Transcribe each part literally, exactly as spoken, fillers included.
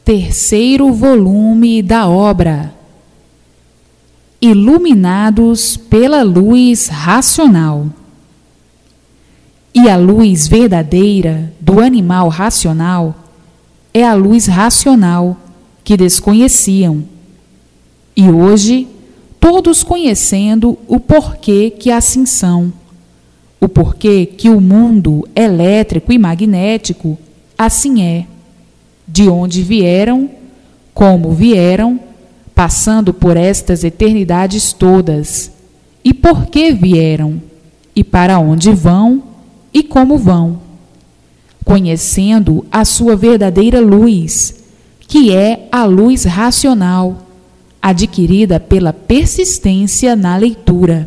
Terceiro volume da obra Iluminados pela Luz Racional. E a luz verdadeira do animal racional é a luz racional que desconheciam. E hoje, todos conhecendo o porquê que assim são, o porquê que o mundo elétrico e magnético assim é, de onde vieram, como vieram, passando por estas eternidades todas, e por que vieram, e para onde vão, e como vão, conhecendo a sua verdadeira luz, que é a luz racional, adquirida pela persistência na leitura.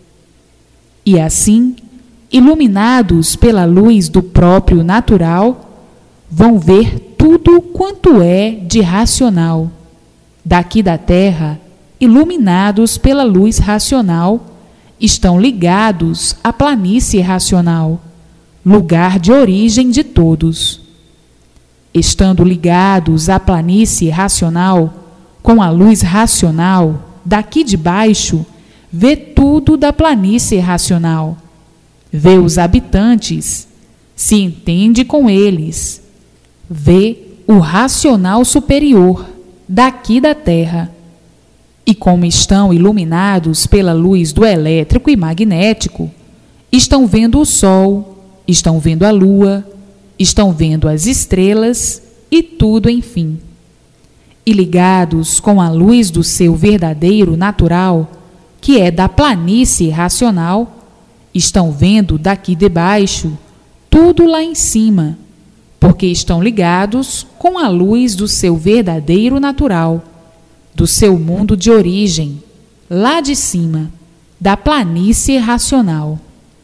E assim, iluminados pela luz do próprio natural, vão ver tudo quanto é de racional. Daqui da Terra, iluminados pela luz racional, estão ligados à planície racional, lugar de origem de todos. Estando ligados à planície racional, com a luz racional, daqui de baixo, vê tudo da planície racional. Vê os habitantes, se entende com eles. Vê o racional superior, daqui da Terra. E como estão iluminados pela luz do elétrico e magnético, estão vendo o Sol, estão vendo a Lua, estão vendo as estrelas e tudo, enfim. E ligados com a luz do seu verdadeiro natural, que é da planície racional, estão vendo daqui de baixo tudo lá em cima, porque estão ligados com a luz do seu verdadeiro natural, do seu mundo de origem, lá de cima, da planície racional.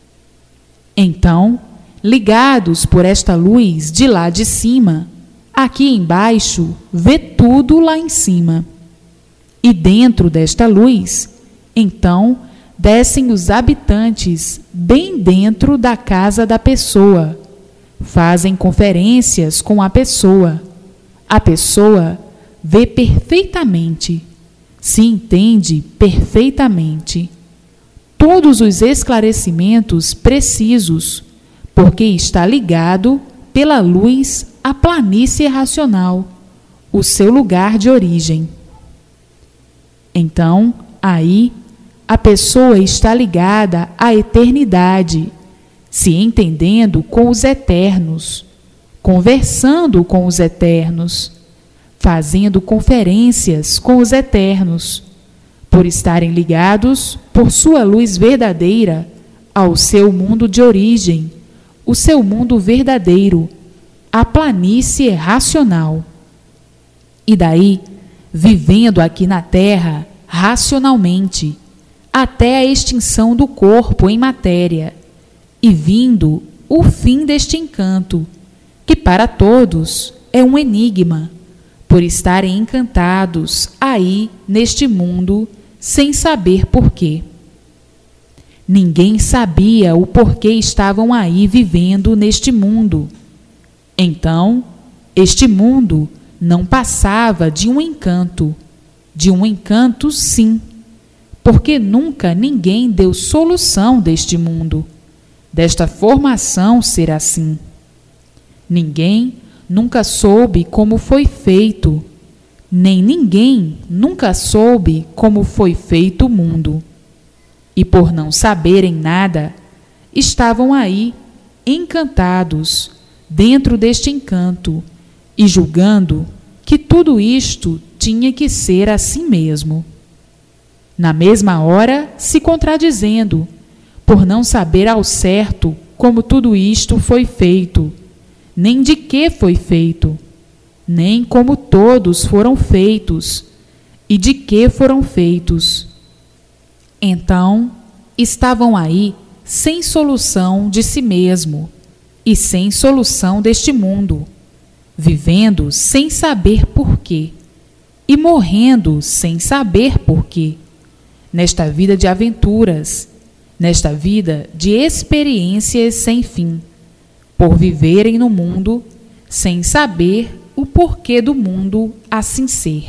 Então, ligados por esta luz de lá de cima, aqui embaixo vê tudo lá em cima. E dentro desta luz, então, descem os habitantes bem dentro da casa da pessoa. Fazem conferências com a pessoa. A pessoa vê perfeitamente, se entende perfeitamente. Todos os esclarecimentos precisos, porque está ligado pela luz à planície racional, o seu lugar de origem. Então, aí, a pessoa está ligada à eternidade, se entendendo com os eternos, conversando com os eternos, fazendo conferências com os eternos, por estarem ligados por sua luz verdadeira ao seu mundo de origem, o seu mundo verdadeiro, a planície racional. E daí, vivendo aqui na Terra racionalmente, até a extinção do corpo em matéria, e vindo o fim deste encanto, que para todos é um enigma, por estarem encantados aí neste mundo sem saber porquê. Ninguém sabia o porquê estavam aí vivendo neste mundo. Então, este mundo não passava de um encanto, de um encanto sim, porque nunca ninguém deu solução deste mundo, desta formação ser assim. Ninguém nunca soube como foi feito, nem ninguém nunca soube como foi feito o mundo. E por não saberem nada, estavam aí encantados dentro deste encanto e julgando que tudo isto tinha que ser assim mesmo. Na mesma hora, se contradizendo, por não saber ao certo como tudo isto foi feito, nem de que foi feito, nem como todos foram feitos e de que foram feitos. Então, estavam aí sem solução de si mesmo e sem solução deste mundo, vivendo sem saber porquê e morrendo sem saber porquê, nesta vida de aventuras, nesta vida de experiências sem fim, por viverem no mundo sem saber o porquê do mundo assim ser.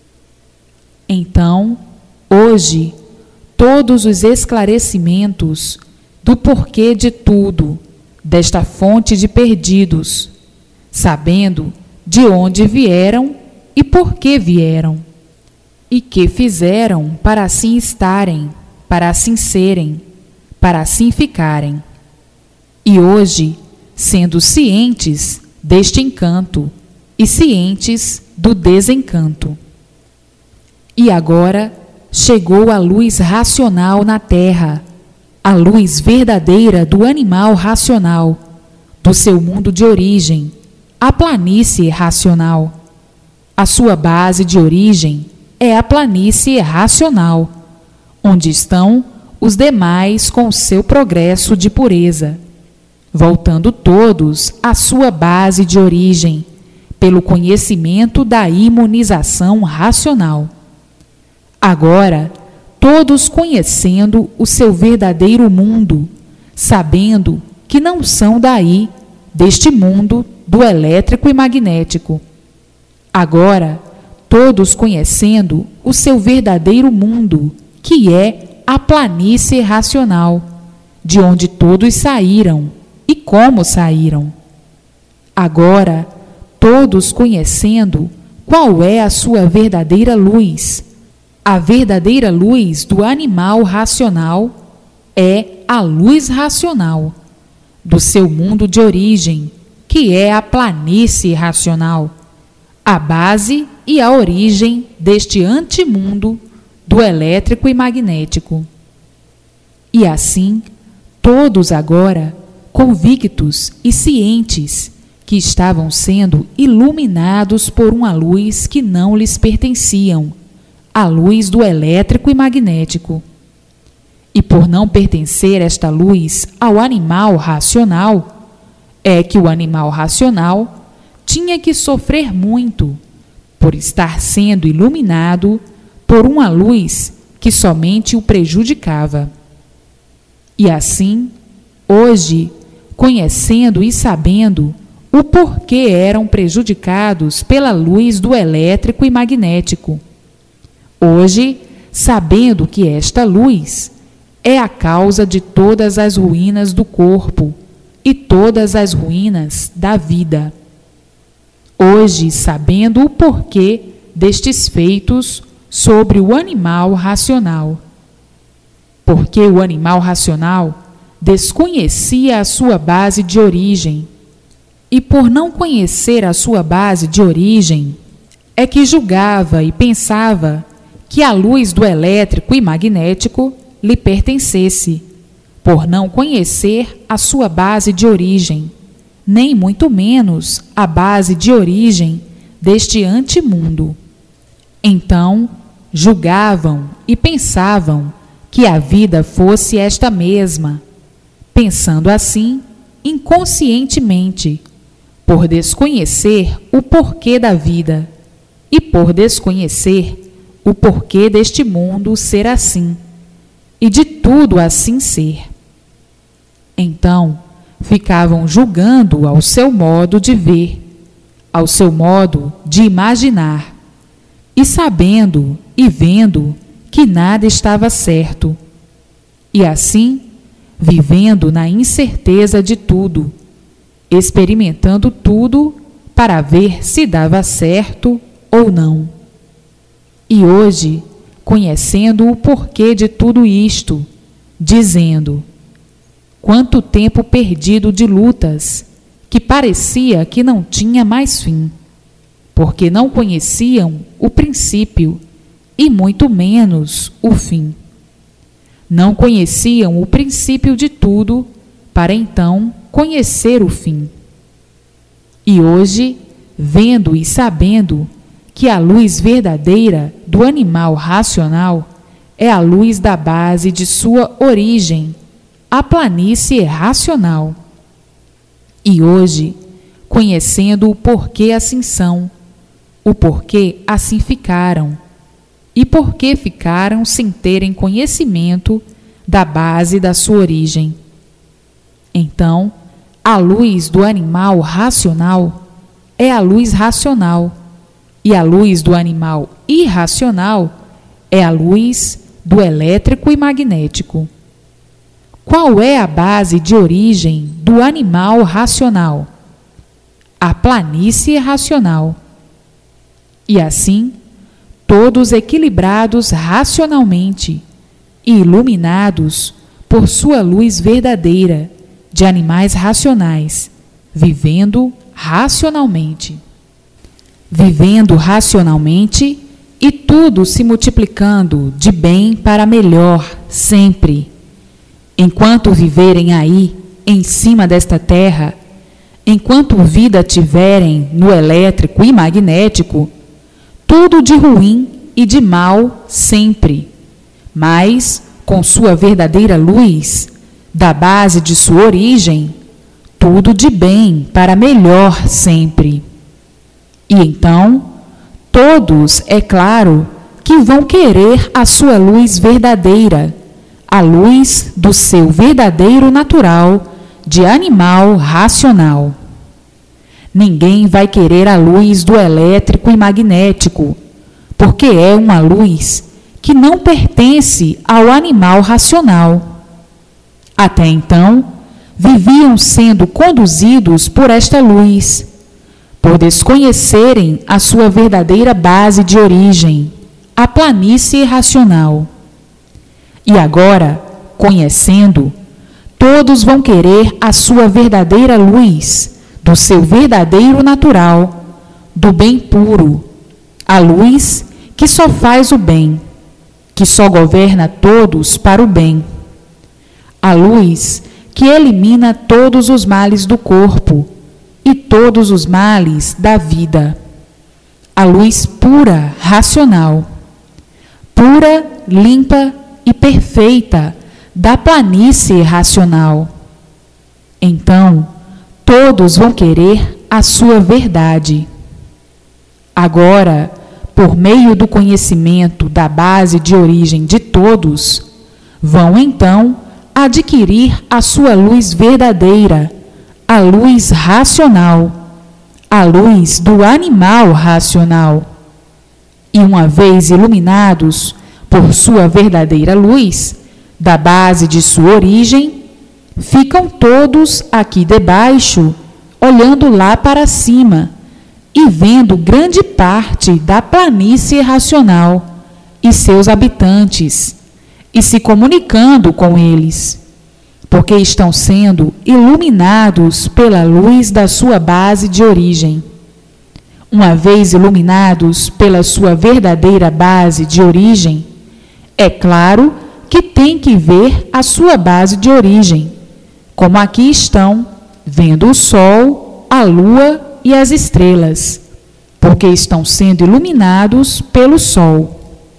Então, hoje, todos os esclarecimentos do porquê de tudo, desta fonte de perdidos, sabendo de onde vieram e por que vieram, e que fizeram para assim estarem, para assim serem, para assim ficarem. E hoje, sendo cientes deste encanto e cientes do desencanto. E agora chegou a luz racional na Terra, a luz verdadeira do animal racional, do seu mundo de origem, a planície racional. A sua base de origem é a planície racional, onde estão os demais com seu progresso de pureza, voltando todos à sua base de origem, pelo conhecimento da imunização racional. Agora, todos conhecendo o seu verdadeiro mundo, sabendo que não são daí, deste mundo do elétrico e magnético. Agora, todos conhecendo o seu verdadeiro mundo, que é a planície racional, de onde todos saíram e como saíram. Agora, todos conhecendo qual é a sua verdadeira luz. A verdadeira luz do animal racional é a luz racional do seu mundo de origem, que é a planície racional, a base e a origem deste antimundo do elétrico e magnético. E assim, todos agora, convictos e cientes que estavam sendo iluminados por uma luz que não lhes pertenciam, a luz do elétrico e magnético. E por não pertencer esta luz ao animal racional, é que o animal racional tinha que sofrer muito por estar sendo iluminado por uma luz que somente o prejudicava. E assim, hoje, conhecendo e sabendo o porquê eram prejudicados pela luz do elétrico e magnético, hoje, sabendo que esta luz é a causa de todas as ruínas do corpo e todas as ruínas da vida. Hoje, sabendo o porquê destes feitos sobre o animal racional. Porque o animal racional desconhecia a sua base de origem, e por não conhecer a sua base de origem, é que julgava e pensava que a luz do elétrico e magnético lhe pertencesse, por não conhecer a sua base de origem, nem muito menos a base de origem deste antimundo. Então, julgavam e pensavam que a vida fosse esta mesma, pensando assim inconscientemente, por desconhecer o porquê da vida e por desconhecer o porquê deste mundo ser assim, e de tudo assim ser. Então, ficavam julgando ao seu modo de ver, ao seu modo de imaginar, e sabendo e vendo que nada estava certo, e assim, vivendo na incerteza de tudo, experimentando tudo para ver se dava certo ou não. E hoje, conhecendo o porquê de tudo isto, dizendo: quanto tempo perdido de lutas, que parecia que não tinha mais fim, porque não conheciam o princípio e muito menos o fim. Não conheciam o princípio de tudo, para então conhecer o fim. E hoje, vendo e sabendo que a luz verdadeira do animal racional é a luz da base de sua origem, a planície racional. E hoje, conhecendo o porquê assim são, o porquê assim ficaram, e porquê ficaram sem terem conhecimento da base da sua origem. Então, a luz do animal racional é a luz racional, e a luz do animal irracional é a luz do elétrico e magnético. Qual é a base de origem do animal racional? A planície racional. E assim, todos equilibrados racionalmente e iluminados por sua luz verdadeira de animais racionais, vivendo racionalmente. Vivendo racionalmente e tudo se multiplicando de bem para melhor sempre. Enquanto viverem aí, em cima desta terra, enquanto vida tiverem no elétrico e magnético, tudo de ruim e de mal sempre, mas com sua verdadeira luz, da base de sua origem, tudo de bem para melhor sempre. E então, todos, é claro, que vão querer a sua luz verdadeira, a luz do seu verdadeiro natural de animal racional. Ninguém vai querer a luz do elétrico e magnético, porque é uma luz que não pertence ao animal racional. Até então, viviam sendo conduzidos por esta luz, por desconhecerem a sua verdadeira base de origem, a planície racional. E agora, conhecendo, todos vão querer a sua verdadeira luz, do seu verdadeiro natural, do bem puro, a luz que só faz o bem, que só governa todos para o bem, a luz que elimina todos os males do corpo e todos os males da vida, a luz pura, racional, pura, limpa e perfeita da planície racional. Então, todos vão querer a sua verdade. Agora, por meio do conhecimento da base de origem de todos, vão então adquirir a sua luz verdadeira, a luz racional, a luz do animal racional. E uma vez iluminados por sua verdadeira luz, da base de sua origem, ficam todos aqui debaixo, olhando lá para cima e vendo grande parte da planície racional e seus habitantes, e se comunicando com eles, porque estão sendo iluminados pela luz da sua base de origem. Uma vez iluminados pela sua verdadeira base de origem, é claro que tem que ver a sua base de origem, como aqui estão, vendo o sol, a lua e as estrelas, porque estão sendo iluminados pelo sol.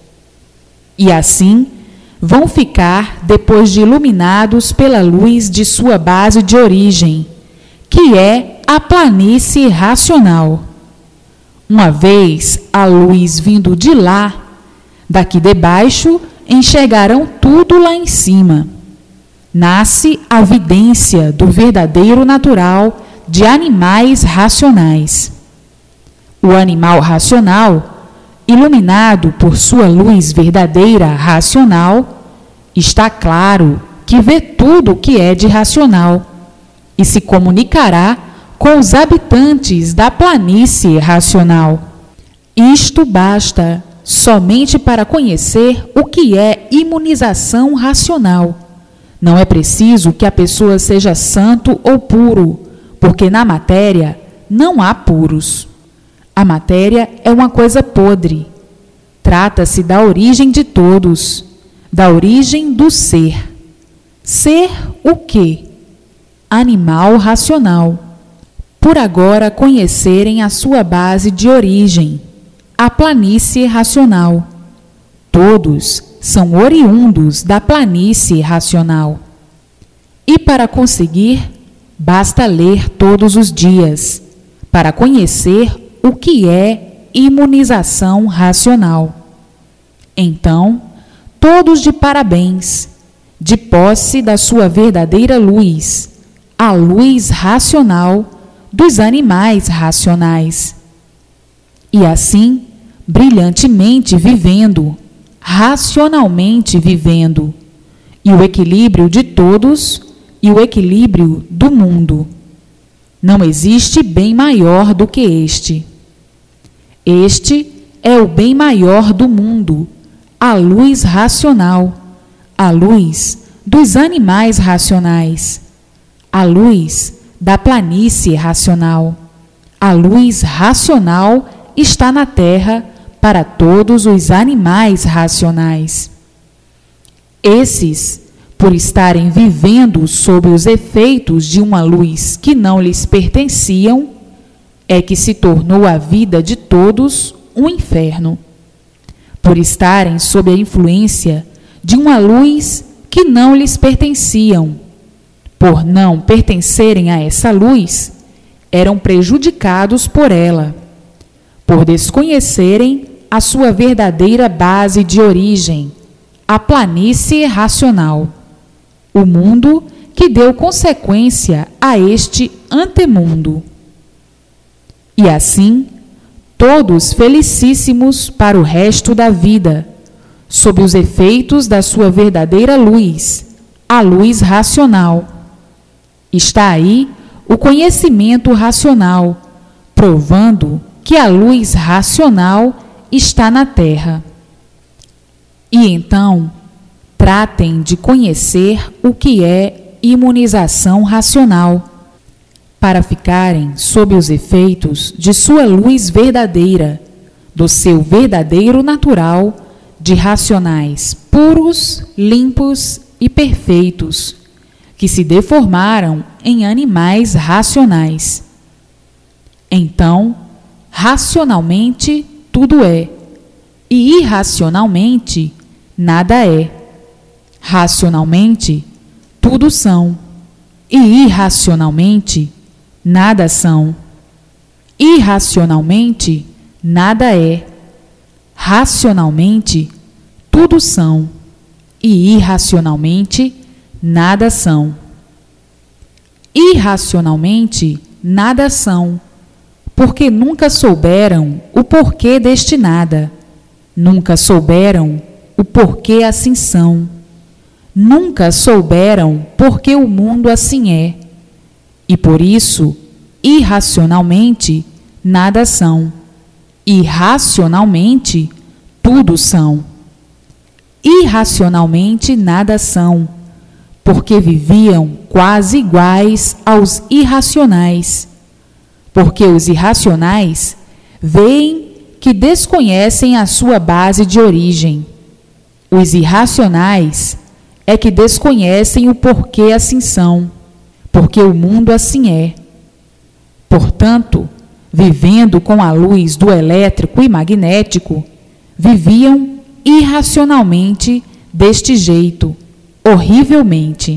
E assim, vão ficar depois de iluminados pela luz de sua base de origem, que é a planície racional. Uma vez a luz vindo de lá, daqui debaixo, enxergarão tudo lá em cima. Nasce a vidência do verdadeiro natural de animais racionais. O animal racional, iluminado por sua luz verdadeira racional, está claro que vê tudo o que é de racional e se comunicará com os habitantes da planície racional. Isto basta somente para conhecer o que é imunização racional. Não é preciso que a pessoa seja santo ou puro, porque na matéria não há puros. A matéria é uma coisa podre. Trata-se da origem de todos, da origem do ser. Ser o quê? Animal racional. Por agora conhecerem a sua base de origem, a planície racional. Todos são oriundos da planície racional. E para conseguir, basta ler todos os dias, para conhecer o que é imunização racional. Então, todos de parabéns, de posse da sua verdadeira luz, a luz racional, dos animais racionais. E assim, brilhantemente vivendo, racionalmente vivendo, e o equilíbrio de todos e o equilíbrio do mundo. Não existe bem maior do que este. Este é o bem maior do mundo, a luz racional, a luz dos animais racionais, a luz da planície racional. A luz racional está na Terra para todos os animais racionais. Esses, por estarem vivendo sob os efeitos de uma luz que não lhes pertenciam, é que se tornou a vida de todos um inferno. Por estarem sob a influência de uma luz que não lhes pertenciam, por não pertencerem a essa luz, eram prejudicados por ela, por desconhecerem a sua verdadeira base de origem, a planície racional, o mundo que deu consequência a este antemundo. E assim, todos felicíssimos para o resto da vida, sob os efeitos da sua verdadeira luz, a luz racional. Está aí o conhecimento racional, provando que a luz racional está na Terra. E então, tratem de conhecer o que é imunização racional, para ficarem sob os efeitos de sua luz verdadeira, do seu verdadeiro natural, de racionais puros, limpos e perfeitos, que se deformaram em animais racionais. Então, racionalmente tudo é, e irracionalmente nada é. Racionalmente tudo são, e irracionalmente nada são. Irracionalmente nada é. Racionalmente tudo são, e irracionalmente nada são. Irracionalmente nada são, porque nunca souberam o porquê deste nada, nunca souberam o porquê assim são, nunca souberam porque o mundo assim é, e por isso, irracionalmente, nada são, e racionalmente, tudo são. Irracionalmente, nada são, porque viviam quase iguais aos irracionais, porque os irracionais veem que desconhecem a sua base de origem. Os irracionais é que desconhecem o porquê assim são, porque o mundo assim é. Portanto, vivendo com a luz do elétrico e magnético, viviam irracionalmente deste jeito, horrivelmente.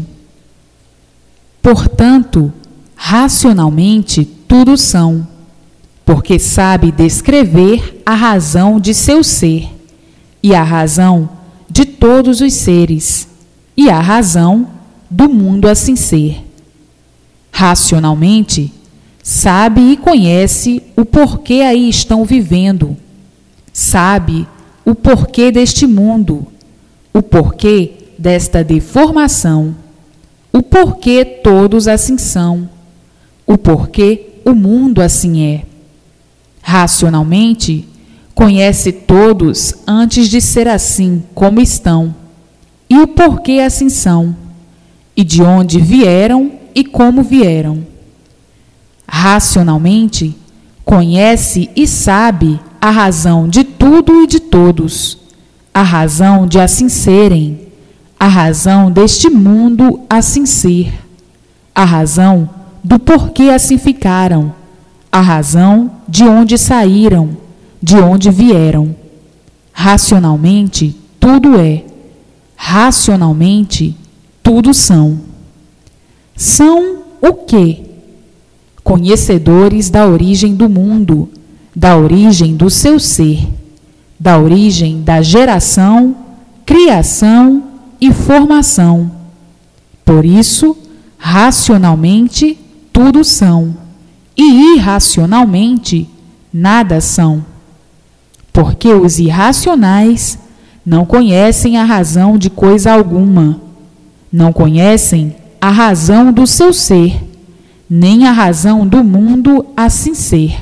Portanto, racionalmente tudo são, porque sabe descrever a razão de seu ser, e a razão de todos os seres, e a razão do mundo assim ser. Racionalmente, sabe e conhece o porquê aí estão vivendo, sabe o porquê deste mundo, o porquê desta deformação, o porquê todos assim são, o porquê o mundo assim é. Racionalmente, conhece todos antes de ser assim como estão, e o porquê assim são, e de onde vieram e como vieram. Racionalmente, conhece e sabe a razão de tudo e de todos, a razão de assim serem, a razão deste mundo assim ser, a razão do porquê assim ficaram, a razão de onde saíram, de onde vieram. Racionalmente, tudo é. Racionalmente, tudo são. São o quê? Conhecedores da origem do mundo, da origem do seu ser, da origem da geração, criação e formação. Por isso, racionalmente, tudo são, e irracionalmente nada são. Porque os irracionais não conhecem a razão de coisa alguma, não conhecem a razão do seu ser, nem a razão do mundo assim ser.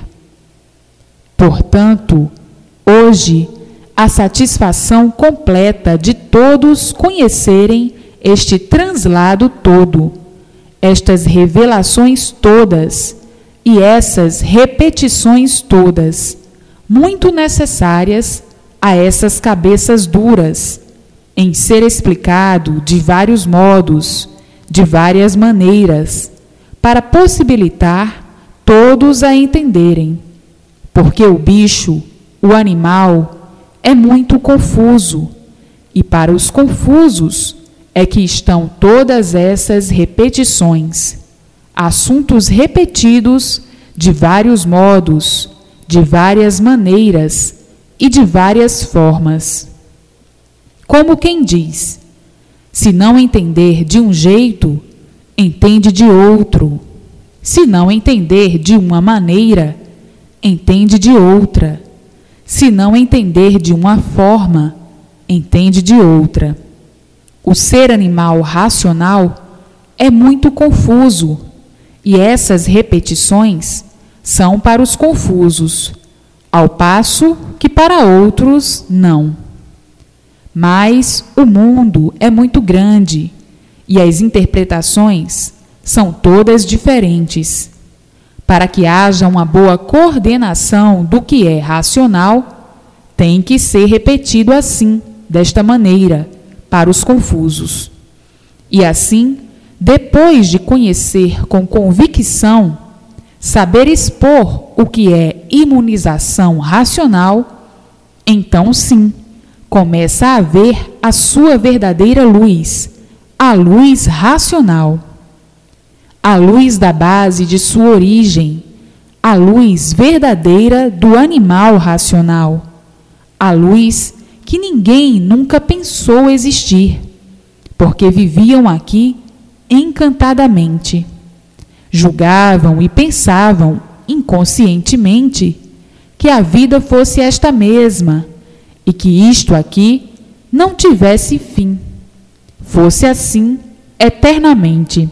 Portanto, hoje, a satisfação completa de todos conhecerem este translado todo, estas revelações todas e essas repetições todas, muito necessárias a essas cabeças duras, em ser explicado de vários modos, de várias maneiras, para possibilitar todos a entenderem, porque o bicho, o animal, é muito confuso, e para os confusos é que estão todas essas repetições, assuntos repetidos de vários modos, de várias maneiras e de várias formas. Como quem diz, se não entender de um jeito, entende de outro. Se não entender de uma maneira, entende de outra. Se não entender de uma forma, entende de outra. O ser animal racional é muito confuso, e essas repetições são para os confusos, ao passo que para outros não. Mas o mundo é muito grande, e as interpretações são todas diferentes. Para que haja uma boa coordenação do que é racional, tem que ser repetido assim, desta maneira, para os confusos. E assim, depois de conhecer com convicção, saber expor o que é imunização racional, então sim, começa a ver a sua verdadeira luz, a luz racional. A luz da base de sua origem, a luz verdadeira do animal racional, a luz que ninguém nunca pensou existir, porque viviam aqui encantadamente. Julgavam e pensavam inconscientemente que a vida fosse esta mesma e que isto aqui não tivesse fim, fosse assim eternamente.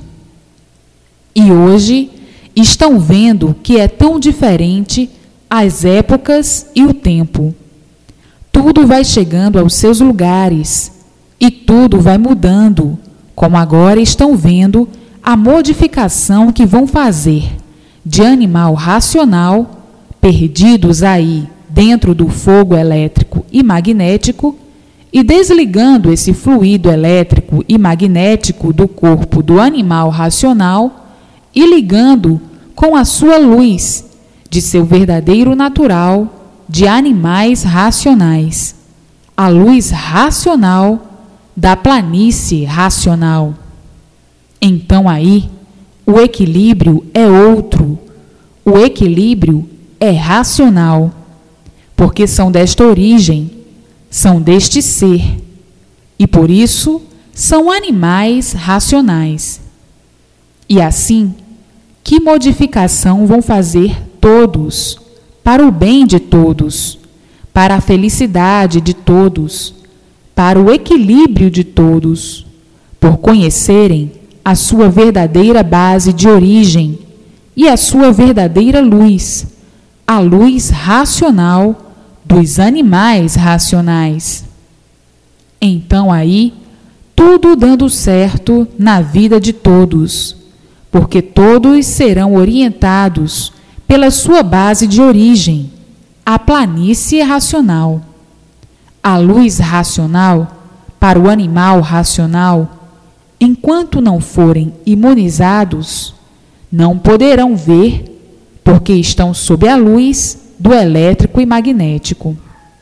E hoje estão vendo que é tão diferente as épocas e o tempo. Tudo vai chegando aos seus lugares e tudo vai mudando, como agora estão vendo a modificação que vão fazer de animal racional, perdidos aí dentro do fogo elétrico e magnético, e desligando esse fluido elétrico e magnético do corpo do animal racional, e ligando com a sua luz de seu verdadeiro natural de animais racionais, a luz racional da planície racional. Então aí o equilíbrio é outro, o equilíbrio é racional, porque são desta origem, são deste ser, e por isso são animais racionais. E assim, que modificação vão fazer todos, para o bem de todos, para a felicidade de todos, para o equilíbrio de todos, por conhecerem a sua verdadeira base de origem e a sua verdadeira luz, a luz racional dos animais racionais. Então aí, tudo dando certo na vida de todos, porque todos serão orientados pela sua base de origem, a planície racional. A luz racional para o animal racional, enquanto não forem imunizados, não poderão ver, porque estão sob a luz do elétrico e magnético.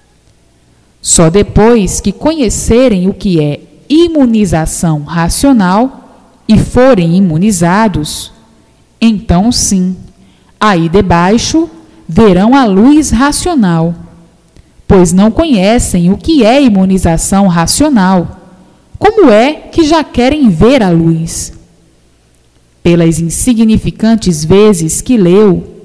Só depois que conhecerem o que é imunização racional e forem imunizados, então sim, aí debaixo verão a luz racional, pois não conhecem o que é imunização racional. Como é que já querem ver a luz? Pelas insignificantes vezes que leu,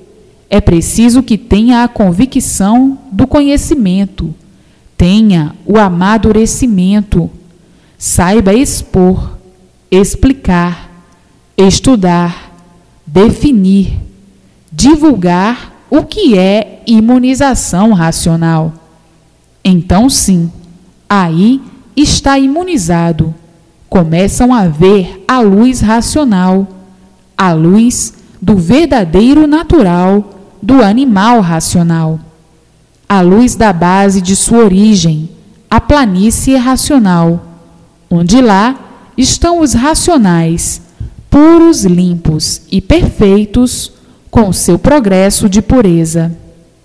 é preciso que tenha a convicção do conhecimento, tenha o amadurecimento, saiba expor, explicar, estudar, definir, divulgar o que é imunização racional. Então, sim, aí está imunizado. Começam a ver a luz racional, a luz do verdadeiro natural do animal racional, a luz da base de sua origem, a planície racional, onde lá estão os racionais, puros, limpos e perfeitos, com seu progresso de pureza.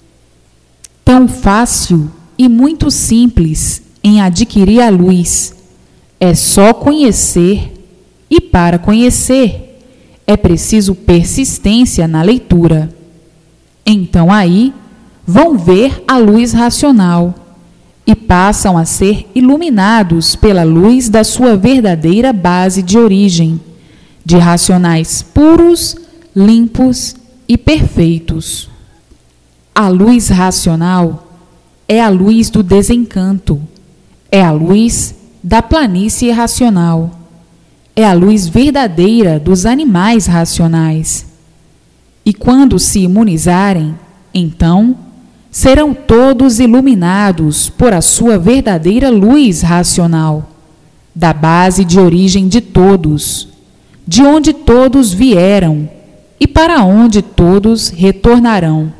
Tão fácil e muito simples em adquirir a luz. É só conhecer, e para conhecer, é preciso persistência na leitura. Então aí vão ver a luz racional e passam a ser iluminados pela luz da sua verdadeira base de origem, de racionais puros, limpos e perfeitos. A luz racional é a luz do desencanto, é a luz da planície racional, é a luz verdadeira dos animais racionais. E quando se imunizarem, então, serão todos iluminados por a sua verdadeira luz racional, da base de origem de todos, de onde todos vieram e para onde todos retornarão.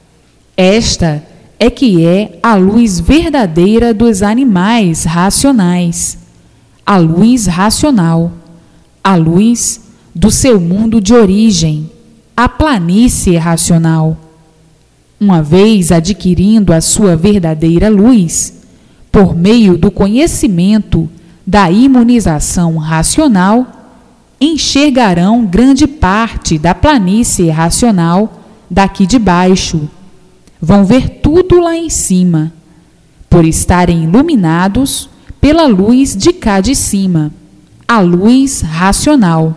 Esta é que é a luz verdadeira dos animais racionais, a luz racional, a luz do seu mundo de origem, a planície racional. Uma vez adquirindo a sua verdadeira luz, por meio do conhecimento da imunização racional, enxergarão grande parte da planície racional daqui de baixo. Vão ver tudo lá em cima, por estarem iluminados pela luz de cá de cima, a luz racional.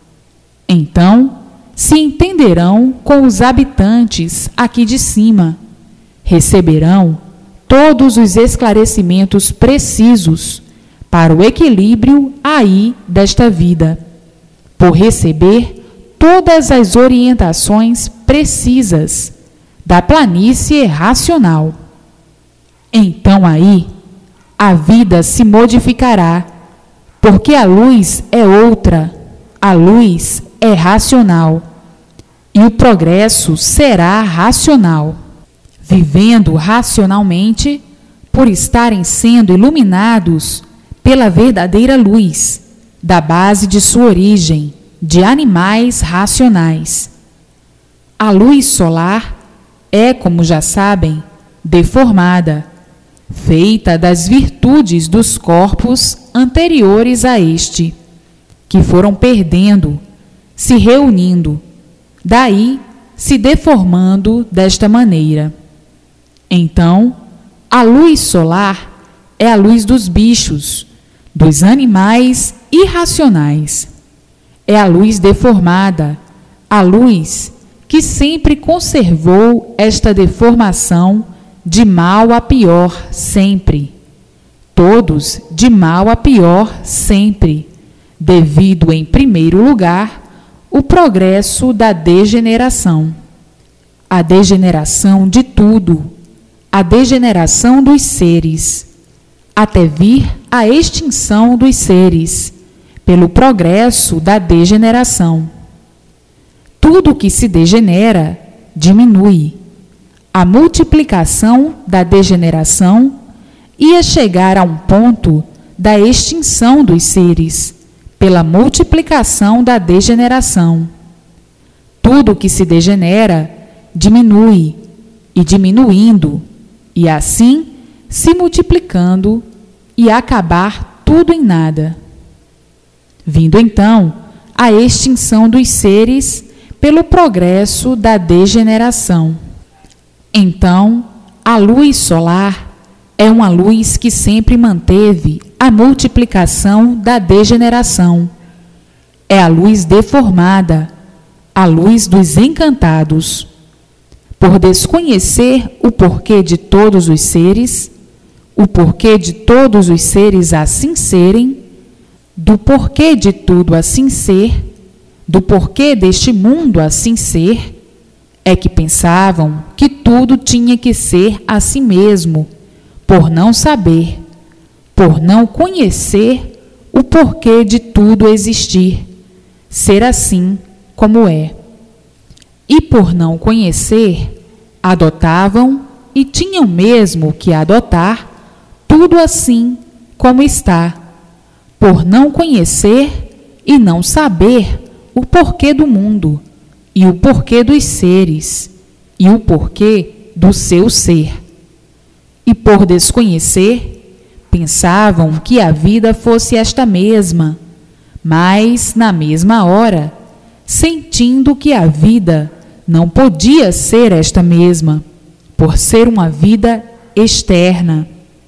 Então, se entenderão com os habitantes aqui de cima, receberão todos os esclarecimentos precisos para o equilíbrio aí desta vida, por receber todas as orientações precisas da planície racional. Então aí a vida se modificará, porque a luz é outra, a luz é racional, e o progresso será racional. Vivendo racionalmente, por estarem sendo iluminados pela verdadeira luz, da base de sua origem, de animais racionais. A luz solar é, como já sabem, deformada, feita das virtudes dos corpos anteriores a este, que foram perdendo, se reunindo, daí se deformando desta maneira. Então, a luz solar é a luz dos bichos, dos animais irracionais. É a luz deformada, a luz que sempre conservou esta deformação de mal a pior sempre. Todos de mal a pior sempre, devido, em primeiro lugar, o progresso da degeneração. A degeneração de tudo, a degeneração dos seres, até vir a extinção dos seres, pelo progresso da degeneração. Tudo que se degenera, diminui. A multiplicação da degeneração ia chegar a um ponto da extinção dos seres, pela multiplicação da degeneração. Tudo que se degenera, diminui, e diminuindo, e assim se multiplicando, e acabar tudo em nada. Vindo então a extinção dos seres pelo progresso da degeneração. Então, a luz solar é uma luz que sempre manteve a multiplicação da degeneração. É a luz deformada, a luz dos encantados. por desconhecer o porquê de todos os seres, o porquê de todos os seres assim serem, do porquê de tudo assim ser, do porquê deste mundo assim ser, é que pensavam que tudo tinha que ser assim mesmo, por não saber, por não conhecer o porquê de tudo existir, ser assim como é. E por não conhecer, adotavam e tinham mesmo que adotar tudo assim como está, por não conhecer e não saber o porquê do mundo, e o porquê dos seres, e o porquê do seu ser. E por desconhecer, pensavam que a vida fosse esta mesma, mas, na mesma hora, sentindo que a vida não podia ser esta mesma, por ser uma vida externa.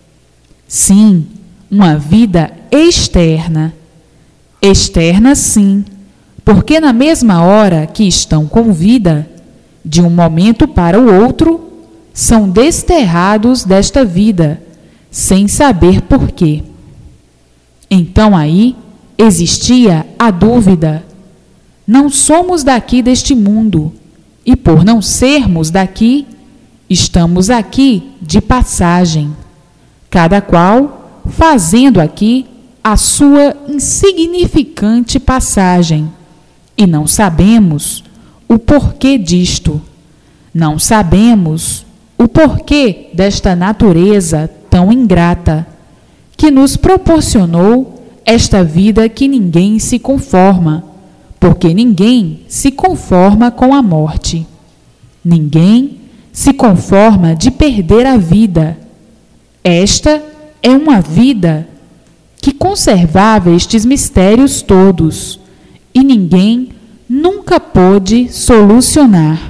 Sim, uma vida externa. Externa, sim, porque na mesma hora que estão com vida, de um momento para o outro, são desterrados desta vida, sem saber porquê. Então aí existia a dúvida: não somos daqui deste mundo, e por não sermos daqui, estamos aqui de passagem, cada qual fazendo aqui a sua insignificante passagem, e não sabemos o porquê disto, não sabemos o porquê desta natureza tão ingrata, que nos proporcionou esta vida que ninguém se conforma, porque ninguém se conforma com a morte. Ninguém se conforma de perder a vida. Esta é uma vida que conservava estes mistérios todos, e ninguém nunca pôde solucionar.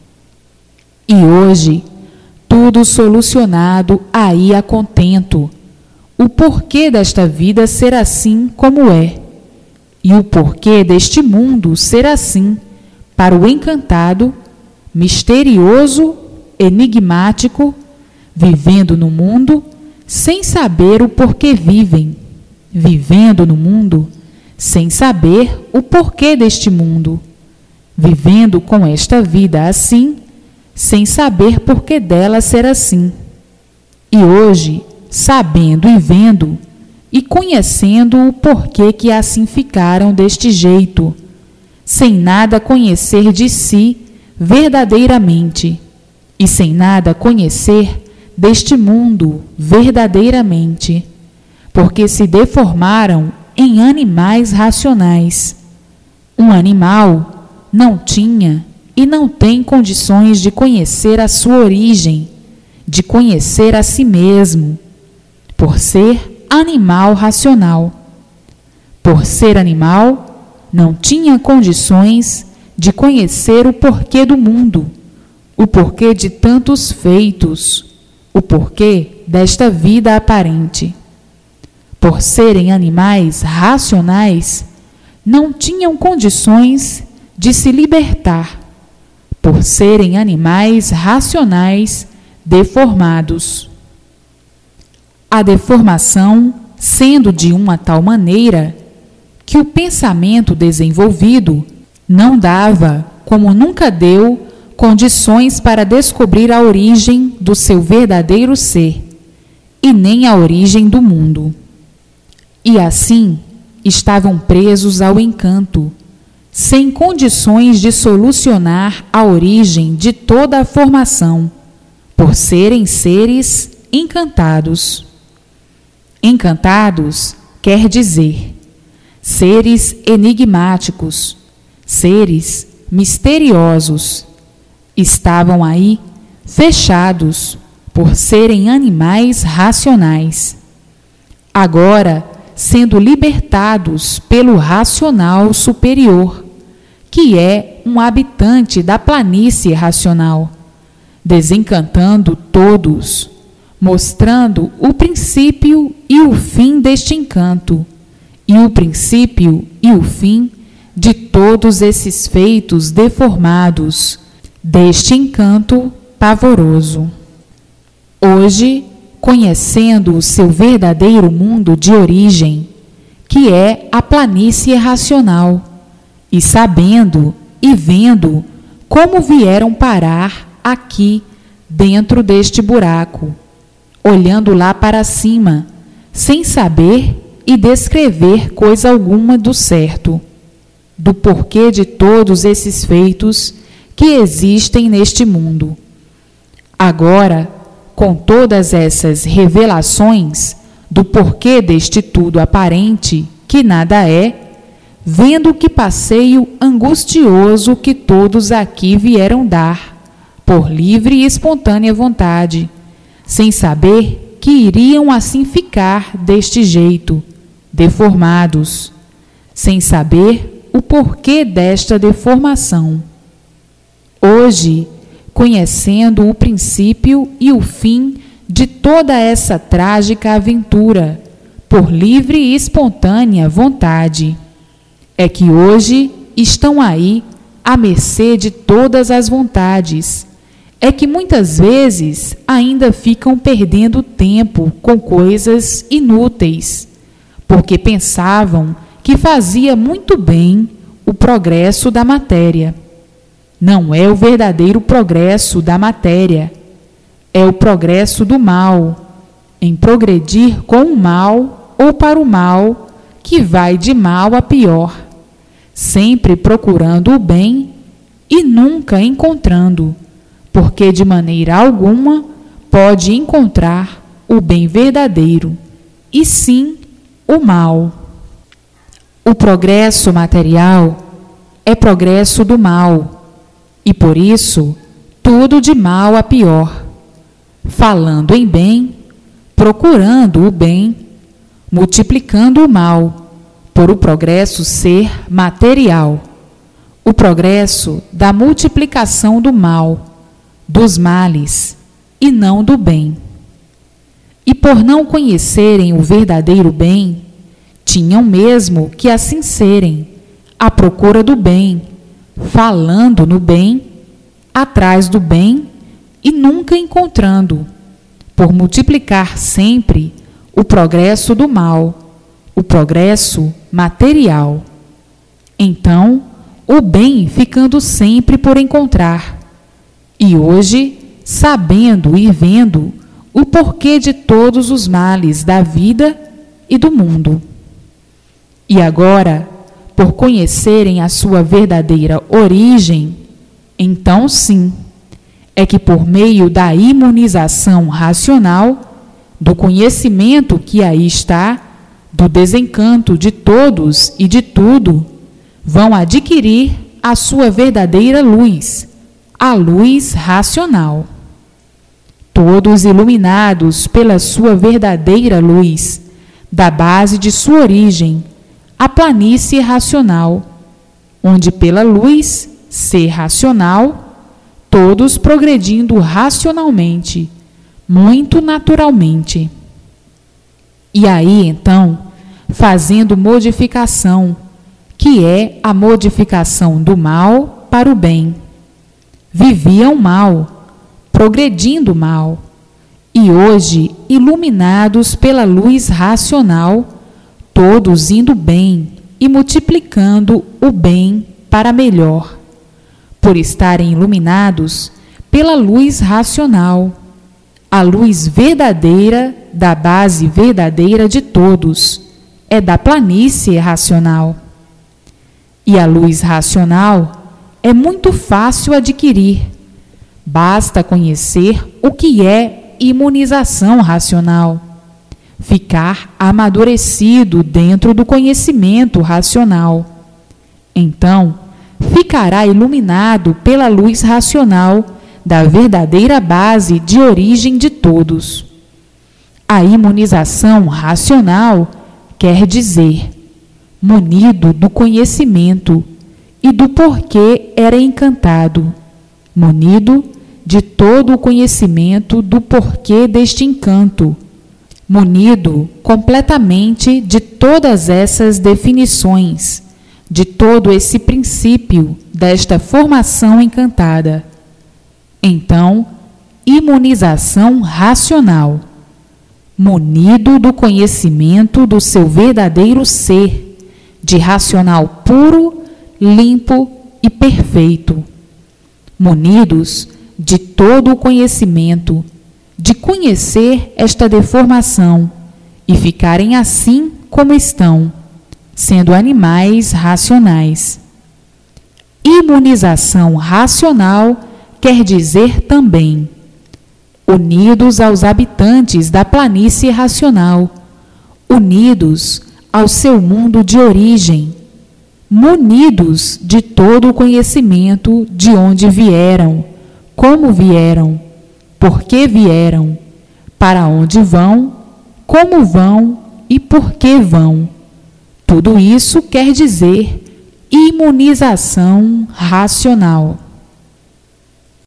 E hoje, tudo solucionado aí a contento, o porquê desta vida ser assim como é, e o porquê deste mundo ser assim, para o encantado, misterioso, enigmático, vivendo no mundo, sem saber o porquê vivem, vivendo no mundo, sem saber o porquê deste mundo, vivendo com esta vida assim, sem saber porquê dela ser assim. E hoje, sabendo e vendo, e conhecendo o porquê que assim ficaram deste jeito, sem nada conhecer de si verdadeiramente, e sem nada conhecer deste mundo verdadeiramente, porque se deformaram em animais racionais. Um animal não tinha e não tem condições de conhecer a sua origem, de conhecer a si mesmo, por ser animal racional. Por ser animal, não tinha condições de conhecer o porquê do mundo, o porquê de tantos feitos, o porquê desta vida aparente. Por serem animais racionais, não tinham condições de se libertar, por serem animais racionais deformados. A deformação sendo de uma tal maneira que o pensamento desenvolvido não dava, como nunca deu, condições para descobrir a origem do seu verdadeiro ser, e nem a origem do mundo. E assim estavam presos ao encanto, sem condições de solucionar a origem de toda a formação, por serem seres encantados. Encantados quer dizer seres enigmáticos, seres misteriosos. Estavam aí fechados por serem animais racionais. Agora, sendo libertados pelo racional superior, que é um habitante da planície racional, desencantando todos, mostrando o princípio e o fim deste encanto, e o princípio e o fim de todos esses feitos deformados, deste encanto pavoroso. Hoje, conhecendo o seu verdadeiro mundo de origem, que é a planície racional, e sabendo e vendo como vieram parar aqui dentro deste buraco, olhando lá para cima, sem saber e descrever coisa alguma do certo, do porquê de todos esses feitos que existem neste mundo. Agora, com todas essas revelações do porquê deste tudo aparente, que nada é, vendo que passeio angustioso que todos aqui vieram dar, por livre e espontânea vontade, sem saber que iriam assim ficar deste jeito, deformados, sem saber o porquê desta deformação. Hoje, conhecendo o princípio e o fim de toda essa trágica aventura, por livre e espontânea vontade, é que hoje estão aí à mercê de todas as vontades, é que muitas vezes ainda ficam perdendo tempo com coisas inúteis, porque pensavam que fazia muito bem o progresso da matéria. Não é o verdadeiro progresso da matéria, é o progresso do mal, em progredir com o mal ou para o mal, que vai de mal a pior, sempre procurando o bem e nunca encontrando, porque de maneira alguma pode encontrar o bem verdadeiro, e sim o mal. O progresso material é progresso do mal, e por isso, tudo de mal a pior, falando em bem, procurando o bem, multiplicando o mal, por o progresso ser material, o progresso da multiplicação do mal, dos males, e não do bem. E por não conhecerem o verdadeiro bem, tinham mesmo que assim serem, à procura do bem, falando no bem, atrás do bem e nunca encontrando, por multiplicar sempre o progresso do mal, o progresso material. Então, o bem ficando sempre por encontrar, e hoje, sabendo e vendo o porquê de todos os males da vida e do mundo. E agora, por conhecerem a sua verdadeira origem, então sim, é que por meio da imunização racional, do conhecimento que aí está, do desencanto de todos e de tudo, vão adquirir a sua verdadeira luz, a luz racional. Todos iluminados pela sua verdadeira luz, da base de sua origem, a planície racional, onde pela luz, ser racional, todos progredindo racionalmente, muito naturalmente. E aí, então, fazendo modificação, que é a modificação do mal para o bem. Viviam mal, progredindo mal, e hoje, iluminados pela luz racional, todos indo bem e multiplicando o bem para melhor, por estarem iluminados pela luz racional, a luz verdadeira da base verdadeira de todos, é da planície racional. E a luz racional é muito fácil adquirir, basta conhecer o que é imunização racional, ficar amadurecido dentro do conhecimento racional. Então, ficará iluminado pela luz racional da verdadeira base de origem de todos. A imunização racional quer dizer munido do conhecimento e do porquê era encantado, munido de todo o conhecimento do porquê deste encanto, munido completamente de todas essas definições, de todo esse princípio desta formação encantada, Então, imunização racional, munido do conhecimento do seu verdadeiro ser, de racional puro, limpo e perfeito, munidos de todo o conhecimento, de conhecer esta deformação e ficarem assim como estão, sendo animais racionais. Imunização racional quer dizer também unidos aos habitantes da planície racional, unidos ao seu mundo de origem, munidos de todo o conhecimento de onde vieram, como vieram, por que vieram, para onde vão, como vão e por que vão. Tudo isso quer dizer imunização racional.